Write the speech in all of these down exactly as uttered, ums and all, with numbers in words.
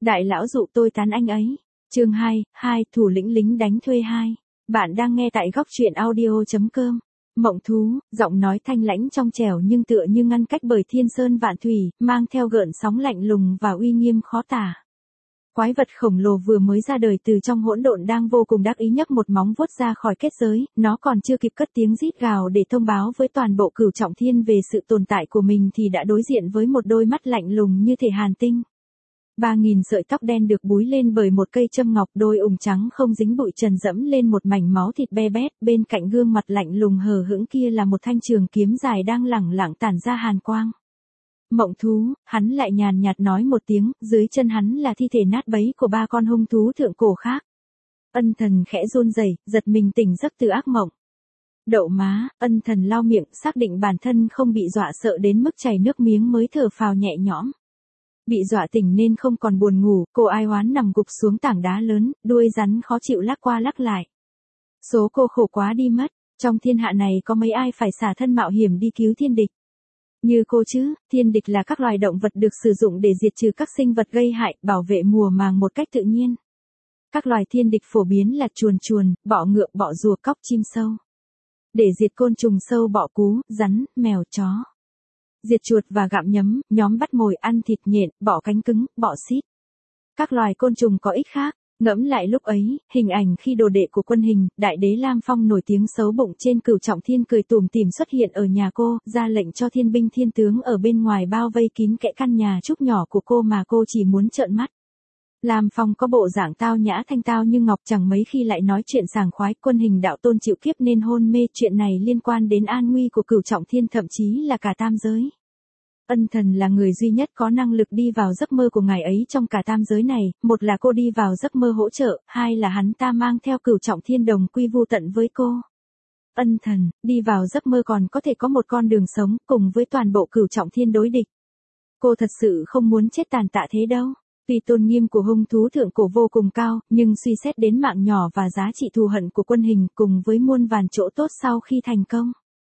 Đại lão dụ tôi tán anh ấy. Chương hai, hai thủ lĩnh lính đánh thuê hai. Bạn đang nghe tại góc truyện audio chấm com. Mộng thú, giọng nói thanh lãnh trong trẻo nhưng tựa như ngăn cách bởi thiên sơn vạn thủy, mang theo gợn sóng lạnh lùng và uy nghiêm khó tả. Quái vật khổng lồ vừa mới ra đời từ trong hỗn độn đang vô cùng đắc ý nhấc một móng vuốt ra khỏi kết giới, nó còn chưa kịp cất tiếng rít gào để thông báo với toàn bộ cửu trọng thiên về sự tồn tại của mình thì đã đối diện với một đôi mắt lạnh lùng như thể hàn tinh. Ba nghìn sợi tóc đen được búi lên bởi một cây châm ngọc, đôi ủng trắng không dính bụi trần dẫm lên một mảnh máu thịt be bét, bên cạnh gương mặt lạnh lùng hờ hững kia là một thanh trường kiếm dài đang lẳng lặng tản ra hàn quang. Mộng thú, hắn lại nhàn nhạt nói một tiếng, dưới chân hắn là thi thể nát bấy của ba con hung thú thượng cổ khác. Ân Thần khẽ run rẩy, giật mình tỉnh giấc từ ác mộng. Đậu má, Ân Thần lau miệng, xác định bản thân không bị dọa sợ đến mức chảy nước miếng mới thở phào nhẹ nhõm. Bị dọa tỉnh nên không còn buồn ngủ, cô ai oán nằm gục xuống tảng đá lớn, đuôi rắn khó chịu lắc qua lắc lại. Số cô khổ quá đi mất, trong thiên hạ này có mấy ai phải xả thân mạo hiểm đi cứu thiên địch. Như cô chứ, thiên địch là các loài động vật được sử dụng để diệt trừ các sinh vật gây hại, bảo vệ mùa màng một cách tự nhiên. Các loài thiên địch phổ biến là chuồn chuồn, bọ ngựa, bọ rùa, cóc, chim sâu. Để diệt côn trùng sâu, bọ cú, rắn, mèo, chó. Diệt chuột và gặm nhấm, nhóm bắt mồi ăn thịt nhện, bọ cánh cứng, bọ xít. Các loài côn trùng có ích khác. Ngẫm lại lúc ấy, hình ảnh khi đồ đệ của Quân Hình, đại đế Lam Phong nổi tiếng xấu bụng trên cửu trọng thiên cười tủm tỉm xuất hiện ở nhà cô, ra lệnh cho thiên binh thiên tướng ở bên ngoài bao vây kín kẽ căn nhà trúc nhỏ của cô mà cô chỉ muốn trợn mắt. Lam Phong có bộ dạng tao nhã thanh tao như ngọc, chẳng mấy khi lại nói chuyện sảng khoái. Quân Hình đạo tôn chịu kiếp nên hôn mê, chuyện này liên quan đến an nguy của cửu trọng thiên, thậm chí là cả tam giới. Ân Thần là người duy nhất có năng lực đi vào giấc mơ của ngài ấy trong cả tam giới này, một là cô đi vào giấc mơ hỗ trợ, hai là hắn ta mang theo cửu trọng thiên đồng quy vu tận với cô. Ân Thần, đi vào giấc mơ còn có thể có một con đường sống, cùng với toàn bộ cửu trọng thiên đối địch. Cô thật sự không muốn chết tàn tạ thế đâu. Tuy tôn nghiêm của hung thú thượng cổ vô cùng cao, nhưng suy xét đến mạng nhỏ và giá trị thù hận của Quân Hình cùng với muôn vàn chỗ tốt sau khi thành công,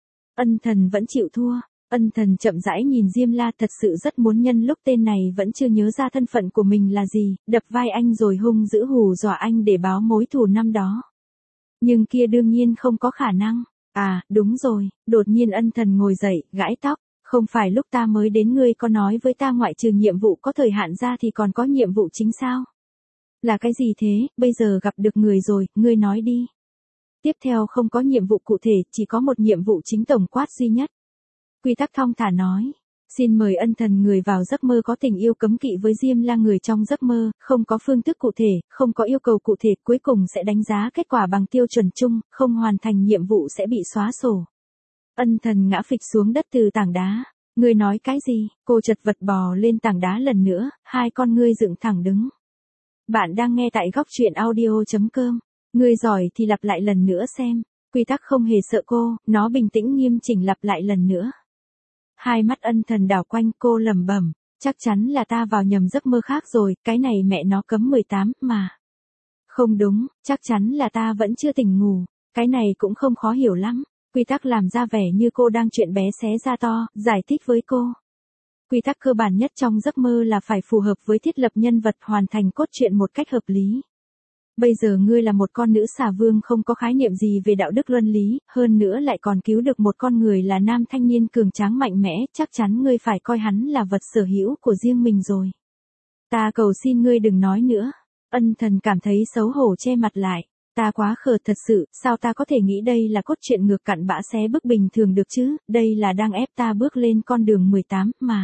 Ân Thần vẫn chịu thua. Ân Thần chậm rãi nhìn Diêm La, thật sự rất muốn nhân lúc tên này vẫn chưa nhớ ra thân phận của mình là gì, đập vai anh rồi hung dữ hù dọa anh để báo mối thù năm đó. Nhưng kia đương nhiên không có khả năng. À, đúng rồi, đột nhiên Ân Thần ngồi dậy, gãi tóc, không phải lúc ta mới đến ngươi có nói với ta ngoại trừ nhiệm vụ có thời hạn ra thì còn có nhiệm vụ chính sao? Là cái gì thế, bây giờ gặp được người rồi, ngươi nói đi. Tiếp theo không có nhiệm vụ cụ thể, chỉ có một nhiệm vụ chính tổng quát duy nhất. Quy tắc thong thả nói, xin mời Ân Thần người vào giấc mơ có tình yêu cấm kỵ với Diêm La người trong giấc mơ, không có phương thức cụ thể, không có yêu cầu cụ thể, cuối cùng sẽ đánh giá kết quả bằng tiêu chuẩn chung, không hoàn thành nhiệm vụ sẽ bị xóa sổ. Ân Thần ngã phịch xuống đất từ tảng đá. Ngươi nói cái gì? Cô chật vật bò lên tảng đá lần nữa, hai con ngươi dựng thẳng đứng. Bạn đang nghe tại góc truyện audio chấm com. Ngươi giỏi thì lặp lại lần nữa xem. Quy tắc không hề sợ cô, nó bình tĩnh nghiêm chỉnh lặp lại lần nữa. Hai mắt Ân Thần đảo quanh, cô lẩm bẩm, chắc chắn là ta vào nhầm giấc mơ khác rồi, cái này mẹ nó cấm mười tám mà. Không đúng, chắc chắn là ta vẫn chưa tỉnh ngủ, cái này cũng không khó hiểu lắm. Quy tắc làm ra vẻ như cô đang chuyện bé xé ra to, giải thích với cô. Quy tắc cơ bản nhất trong giấc mơ là phải phù hợp với thiết lập nhân vật, hoàn thành cốt truyện một cách hợp lý. Bây giờ ngươi là một con nữ xà vương không có khái niệm gì về đạo đức luân lý, hơn nữa lại còn cứu được một con người là nam thanh niên cường tráng mạnh mẽ, chắc chắn ngươi phải coi hắn là vật sở hữu của riêng mình rồi. Ta cầu xin ngươi đừng nói nữa. Ân Thần cảm thấy xấu hổ che mặt lại. Ta quá khờ thật sự, sao ta có thể nghĩ đây là cốt truyện ngược cặn bã xé bức bình thường được chứ, đây là đang ép ta bước lên con đường mười tám mà.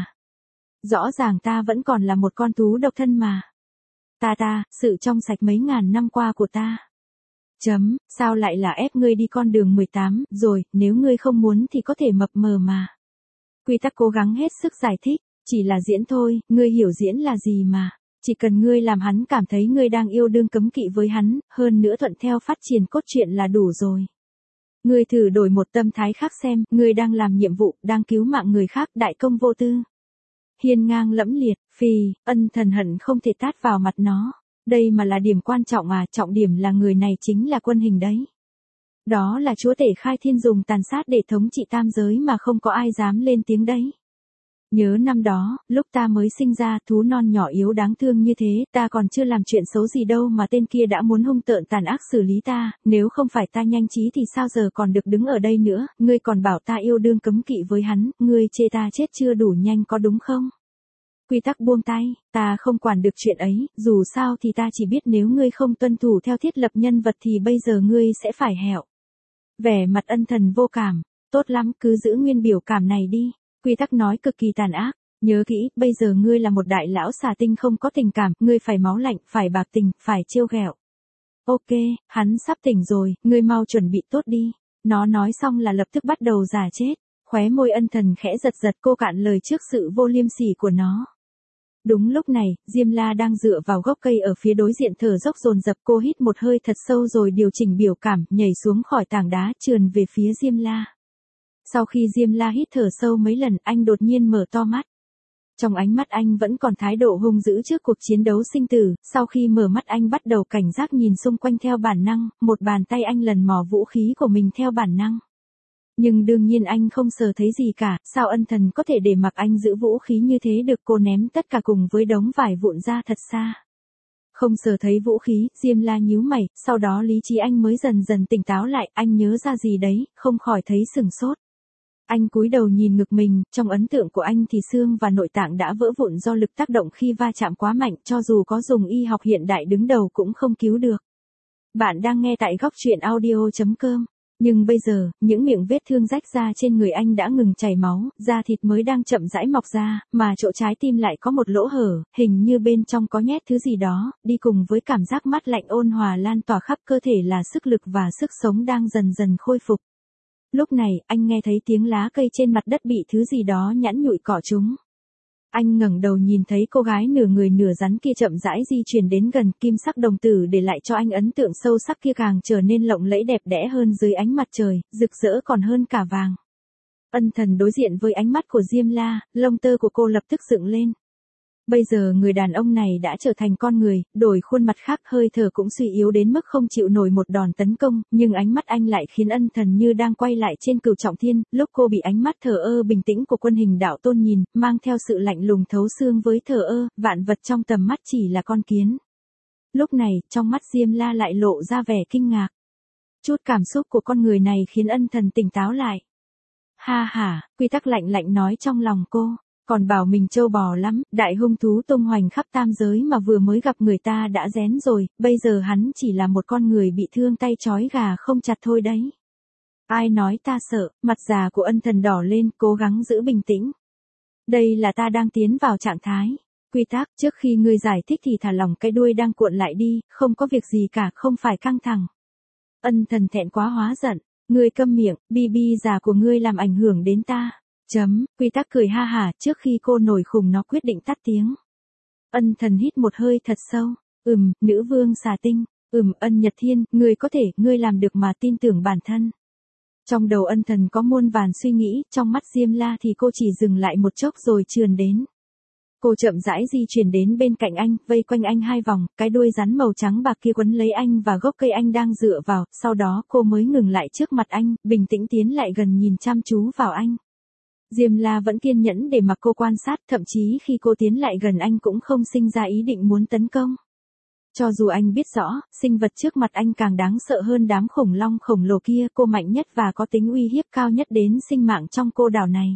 Rõ ràng ta vẫn còn là một con thú độc thân mà. Ta ta, sự trong sạch mấy ngàn năm qua của ta. Chấm, sao lại là ép ngươi đi con đường mười tám, rồi, nếu ngươi không muốn thì có thể mập mờ mà. Quy tắc cố gắng hết sức giải thích, chỉ là diễn thôi, ngươi hiểu diễn là gì mà. Chỉ cần ngươi làm hắn cảm thấy ngươi đang yêu đương cấm kỵ với hắn, hơn nữa thuận theo phát triển cốt truyện là đủ rồi. Ngươi thử đổi một tâm thái khác xem, ngươi đang làm nhiệm vụ, đang cứu mạng người khác, đại công vô tư. Hiên ngang lẫm liệt, phì, Ân Thần hận không thể tát vào mặt nó. Đây mà là điểm quan trọng à, trọng điểm là người này chính là Quân Hình đấy. Đó là chúa tể khai thiên dùng tàn sát để thống trị tam giới mà không có ai dám lên tiếng đấy. Nhớ năm đó, lúc ta mới sinh ra, thú non nhỏ yếu đáng thương như thế, ta còn chưa làm chuyện xấu gì đâu mà tên kia đã muốn hung tợn tàn ác xử lý ta, nếu không phải ta nhanh trí thì sao giờ còn được đứng ở đây nữa, ngươi còn bảo ta yêu đương cấm kỵ với hắn, ngươi chê ta chết chưa đủ nhanh có đúng không? Quy tắc buông tay, ta không quản được chuyện ấy, dù sao thì ta chỉ biết nếu ngươi không tuân thủ theo thiết lập nhân vật thì bây giờ ngươi sẽ phải hẹo. Vẻ mặt Ân Thần vô cảm, tốt lắm cứ giữ nguyên biểu cảm này đi. Quy tắc nói cực kỳ tàn ác, nhớ kỹ, bây giờ ngươi là một đại lão xà tinh không có tình cảm, ngươi phải máu lạnh, phải bạc tình, phải trêu ghẹo. Ok, hắn sắp tỉnh rồi, ngươi mau chuẩn bị tốt đi. Nó nói xong là lập tức bắt đầu giả chết, khóe môi Ân Thần khẽ giật giật cô cạn lời trước sự vô liêm sỉ của nó. Đúng lúc này, Diêm La đang dựa vào gốc cây ở phía đối diện thở dốc dồn dập, cô hít một hơi thật sâu rồi điều chỉnh biểu cảm, nhảy xuống khỏi tảng đá trườn về phía Diêm La. Sau khi Diêm La hít thở sâu mấy lần, anh đột nhiên mở to mắt. Trong ánh mắt anh vẫn còn thái độ hung dữ trước cuộc chiến đấu sinh tử, sau khi mở mắt anh bắt đầu cảnh giác nhìn xung quanh theo bản năng, một bàn tay anh lần mò vũ khí của mình theo bản năng. Nhưng đương nhiên anh không sờ thấy gì cả, sao Ân Thần có thể để mặc anh giữ vũ khí như thế được, cô ném tất cả cùng với đống vải vụn ra thật xa. Không sờ thấy vũ khí, Diêm La nhíu mày, sau đó lý trí anh mới dần dần tỉnh táo lại, anh nhớ ra gì đấy, không khỏi thấy sửng sốt. Anh cúi đầu nhìn ngực mình, trong ấn tượng của anh thì xương và nội tạng đã vỡ vụn do lực tác động khi va chạm quá mạnh, cho dù có dùng y học hiện đại đứng đầu cũng không cứu được. Bạn đang nghe tại góc truyện audio chấm com. Nhưng bây giờ, những miệng vết thương rách ra trên người anh đã ngừng chảy máu, da thịt mới đang chậm rãi mọc ra, mà chỗ trái tim lại có một lỗ hở, hình như bên trong có nhét thứ gì đó, đi cùng với cảm giác mát lạnh ôn hòa lan tỏa khắp cơ thể là sức lực và sức sống đang dần dần khôi phục. Lúc này, anh nghe thấy tiếng lá cây trên mặt đất bị thứ gì đó nhẵn nhụi cọ trúng. Anh ngẩng đầu nhìn thấy cô gái nửa người nửa rắn kia chậm rãi di chuyển đến gần, kim sắc đồng tử để lại cho anh ấn tượng sâu sắc kia càng trở nên lộng lẫy đẹp đẽ hơn dưới ánh mặt trời, rực rỡ còn hơn cả vàng. Ân Thần đối diện với ánh mắt của Diêm La, lông tơ của cô lập tức dựng lên. Bây giờ người đàn ông này đã trở thành con người, đổi khuôn mặt khác, hơi thở cũng suy yếu đến mức không chịu nổi một đòn tấn công, nhưng ánh mắt anh lại khiến Ân Thần như đang quay lại trên Cửu Trọng Thiên, lúc cô bị ánh mắt thờ ơ bình tĩnh của quân hình đạo tôn nhìn, mang theo sự lạnh lùng thấu xương với thờ ơ, vạn vật trong tầm mắt chỉ là con kiến. Lúc này, trong mắt Diêm La lại lộ ra vẻ kinh ngạc. Chút cảm xúc của con người này khiến Ân Thần tỉnh táo lại. Ha ha, quy tắc lạnh lạnh nói trong lòng cô. Còn bảo mình trâu bò lắm, đại hung thú tung hoành khắp tam giới mà vừa mới gặp người ta đã rén rồi, bây giờ hắn chỉ là một con người bị thương tay trói gà không chặt thôi đấy. Ai nói ta sợ, mặt già của Ân Thần đỏ lên, cố gắng giữ bình tĩnh. Đây là ta đang tiến vào trạng thái. Quy tắc, trước khi ngươi giải thích thì thả lỏng cái đuôi đang cuộn lại đi, không có việc gì cả, không phải căng thẳng. Ân Thần thẹn quá hóa giận, ngươi câm miệng, bi bi già của ngươi làm ảnh hưởng đến ta. Chấm, quy tắc cười ha hả, trước khi cô nổi khùng nó quyết định tắt tiếng. Ân Thần hít một hơi thật sâu, ừm, nữ vương xà tinh, ừm, Ân Nhật Thiên, ngươi có thể, ngươi làm được mà tin tưởng bản thân. Trong đầu Ân Thần có muôn vàn suy nghĩ, trong mắt Diêm La thì cô chỉ dừng lại một chốc rồi trườn đến. Cô chậm rãi di chuyển đến bên cạnh anh, vây quanh anh hai vòng, cái đuôi rắn màu trắng bạc kia quấn lấy anh và gốc cây anh đang dựa vào, sau đó cô mới ngừng lại trước mặt anh, bình tĩnh tiến lại gần nhìn chăm chú vào anh. Diêm La vẫn kiên nhẫn để mặc cô quan sát, thậm chí khi cô tiến lại gần anh cũng không sinh ra ý định muốn tấn công. Cho dù anh biết rõ, sinh vật trước mặt anh càng đáng sợ hơn đám khủng long khổng lồ kia, cô mạnh nhất và có tính uy hiếp cao nhất đến sinh mạng trong cô đảo này.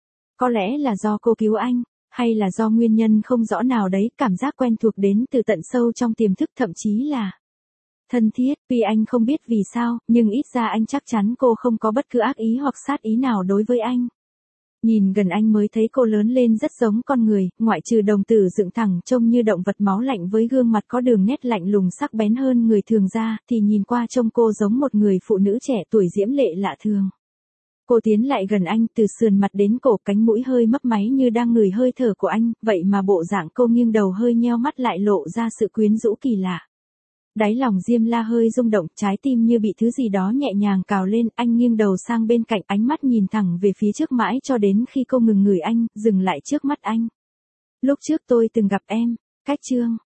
Có lẽ là do cô cứu anh, hay là do nguyên nhân không rõ nào đấy, cảm giác quen thuộc đến từ tận sâu trong tiềm thức, thậm chí là thân thiết. Tuy anh không biết vì sao, nhưng ít ra anh chắc chắn cô không có bất cứ ác ý hoặc sát ý nào đối với anh. Nhìn gần anh mới thấy cô lớn lên rất giống con người, ngoại trừ đồng tử dựng thẳng trông như động vật máu lạnh với gương mặt có đường nét lạnh lùng sắc bén hơn người thường ra, thì nhìn qua trông cô giống một người phụ nữ trẻ tuổi diễm lệ lạ thường. Cô tiến lại gần anh, từ sườn mặt đến cổ, cánh mũi hơi mấp máy như đang ngửi hơi thở của anh, vậy mà bộ dạng cô nghiêng đầu hơi nheo mắt lại lộ ra sự quyến rũ kỳ lạ. Đáy lòng Diêm La hơi rung động, trái tim như bị thứ gì đó nhẹ nhàng cào lên, anh nghiêng đầu sang bên cạnh, ánh mắt nhìn thẳng về phía trước mãi cho đến khi cô ngừng ngửi anh, dừng lại trước mắt anh. Lúc trước tôi từng gặp em, cách chương,